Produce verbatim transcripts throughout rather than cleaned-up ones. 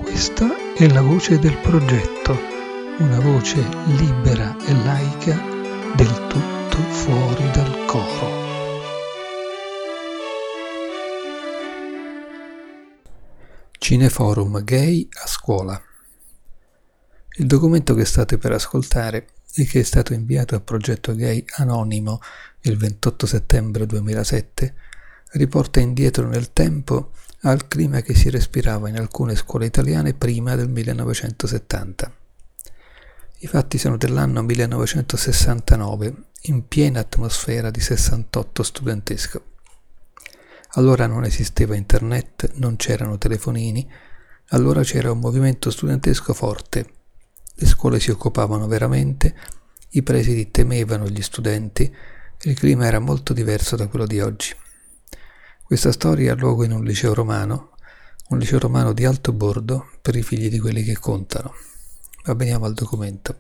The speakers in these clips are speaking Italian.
Questa è la voce del progetto, una voce libera e laica, del tutto fuori dal coro. Cineforum Gay a scuola. Il documento che state per ascoltare e che è stato inviato al progetto Gay Anonimo il ventotto settembre duemilasette riporta indietro nel tempo al clima che si respirava in alcune scuole italiane prima del millenovecentosettanta. I fatti sono dell'anno millenovecentosessantanove, in piena atmosfera di sessantotto studentesco. Allora non esisteva internet, non c'erano telefonini, allora c'era un movimento studentesco forte. Le scuole si occupavano veramente, i presidi temevano gli studenti e il clima era molto diverso da quello di oggi. Questa storia ha luogo in un liceo romano, un liceo romano di alto bordo per i figli di quelli che contano. Ma veniamo al documento.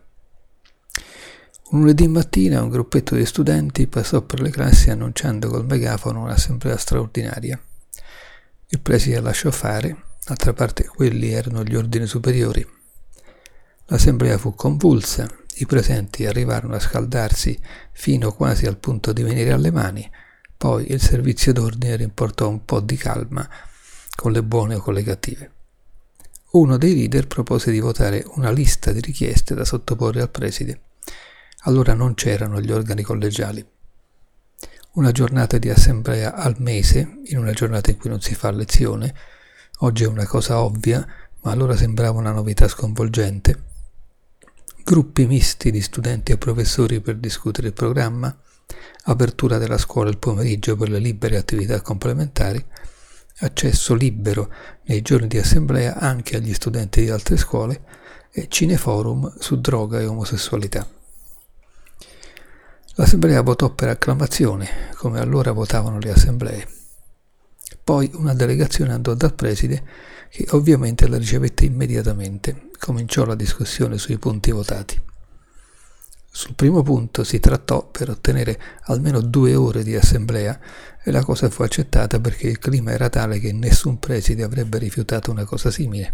Un lunedì mattina un gruppetto di studenti passò per le classi annunciando col megafono un'assemblea straordinaria. Il preside lasciò fare, d'altra parte quelli erano gli ordini superiori. L'assemblea fu convulsa, i presenti arrivarono a scaldarsi fino quasi al punto di venire alle mani, poi il servizio d'ordine riportò un po' di calma con le buone o con le cattive. Uno dei leader propose di votare una lista di richieste da sottoporre al preside. Allora non c'erano gli organi collegiali. Una giornata di assemblea al mese, in una giornata in cui non si fa lezione, oggi è una cosa ovvia, ma allora sembrava una novità sconvolgente. Gruppi misti di studenti e professori per discutere il programma, apertura della scuola il pomeriggio per le libere attività complementari, accesso libero nei giorni di assemblea anche agli studenti di altre scuole e cineforum su droga e omosessualità. L'assemblea votò per acclamazione, come allora votavano le assemblee. Poi una delegazione andò dal preside, che ovviamente la ricevette immediatamente. Cominciò la discussione sui punti votati. Sul primo punto si trattò per ottenere almeno due ore di assemblea e la cosa fu accettata perché il clima era tale che nessun preside avrebbe rifiutato una cosa simile.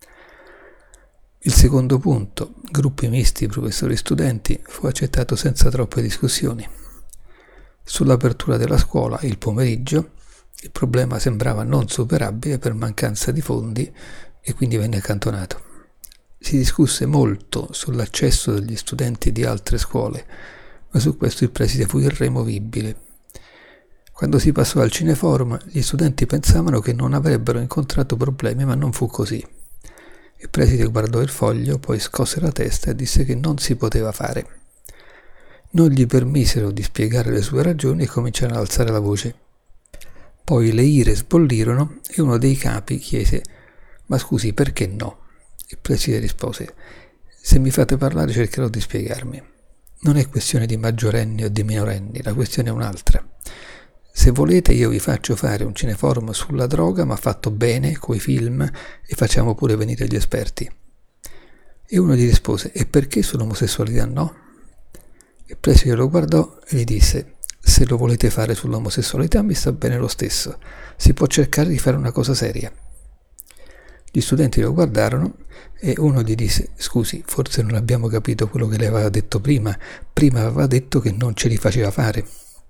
Il secondo punto, gruppi misti professori e studenti, fu accettato senza troppe discussioni. Sull'apertura della scuola, il pomeriggio, il problema sembrava non superabile per mancanza di fondi e quindi venne accantonato. Si discusse molto sull'accesso degli studenti di altre scuole, ma su questo il preside fu irremovibile. Quando si passò al cineforum, gli studenti pensavano che non avrebbero incontrato problemi, ma non fu così. Il preside guardò il foglio, poi scosse la testa e disse che non si poteva fare. Non gli permisero di spiegare le sue ragioni e cominciarono ad alzare la voce. Poi le ire sbollirono e uno dei capi chiese: «Ma scusi, perché no?» Il preside rispose: «Se mi fate parlare cercherò di spiegarmi. Non è questione di maggiorenni o di minorenni, la questione è un'altra. Se volete io vi faccio fare un cineforum sulla droga, ma fatto bene, coi film, e facciamo pure venire gli esperti». E uno gli rispose: «E perché sull'omosessualità no?» Il preside lo guardò e gli disse: «Se lo volete fare sull'omosessualità mi sta bene lo stesso, si può cercare di fare una cosa seria». Gli studenti lo guardarono e uno gli disse: «Scusi, forse non abbiamo capito quello che lei aveva detto prima. Prima aveva detto che non ce li faceva fare».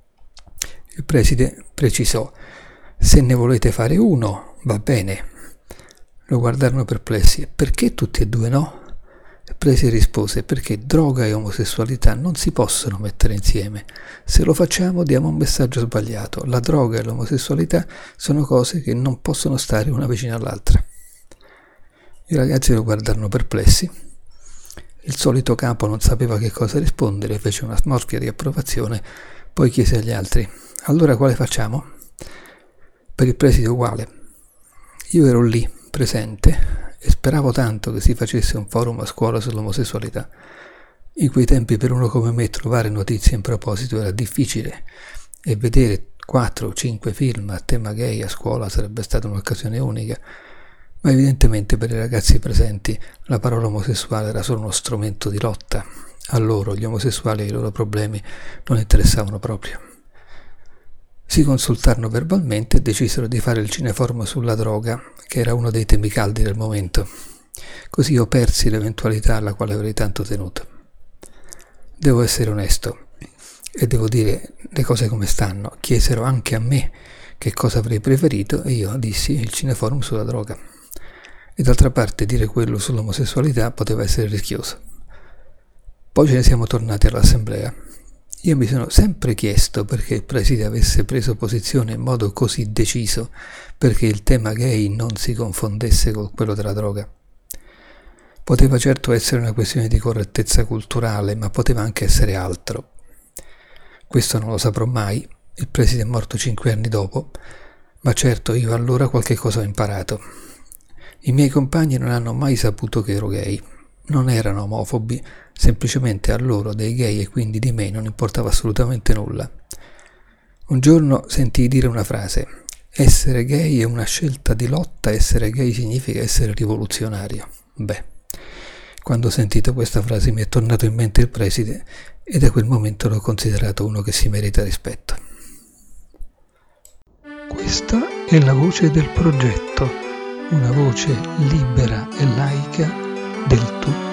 Il preside precisò: «Se ne volete fare uno, va bene». Lo guardarono perplessi: «E perché tutti e due no?» Il preside rispose: «Perché droga e omosessualità non si possono mettere insieme. Se lo facciamo diamo un messaggio sbagliato. La droga e l'omosessualità sono cose che non possono stare una vicino all'altra». I ragazzi lo guardarono perplessi. Il solito capo non sapeva che cosa rispondere, fece una smorfia di approvazione, poi chiese agli altri: «Allora quale facciamo?» Per il preside uguale. Io ero lì, presente, e speravo tanto che si facesse un forum a scuola sull'omosessualità. In quei tempi per uno come me trovare notizie in proposito era difficile e vedere quattro o cinque film a tema gay a scuola sarebbe stata un'occasione unica. Ma evidentemente per i ragazzi presenti la parola omosessuale era solo uno strumento di lotta. A loro, gli omosessuali e i loro problemi non interessavano proprio. Si consultarono verbalmente e decisero di fare il cineforum sulla droga, che era uno dei temi caldi del momento. Così io persi l'eventualità alla quale avrei tanto tenuto. Devo essere onesto e devo dire le cose come stanno. Chiesero anche a me che cosa avrei preferito e io dissi il cineforum sulla droga. E d'altra parte dire quello sull'omosessualità poteva essere rischioso. Poi ce ne siamo tornati all'assemblea. Io mi sono sempre chiesto perché il preside avesse preso posizione in modo così deciso perché il tema gay non si confondesse con quello della droga. Poteva certo essere una questione di correttezza culturale, ma poteva anche essere altro. Questo non lo saprò mai, il preside è morto cinque anni dopo, ma certo io allora qualche cosa ho imparato. I miei compagni non hanno mai saputo che ero gay. Non erano omofobi, semplicemente a loro dei gay e quindi di me non importava assolutamente nulla. Un giorno sentii dire una frase: essere gay è una scelta di lotta, essere gay significa essere rivoluzionario. Beh, quando ho sentito questa frase mi è tornato in mente il preside e da quel momento l'ho considerato uno che si merita rispetto. Questa è la voce del progetto, una voce libera e laica del tutto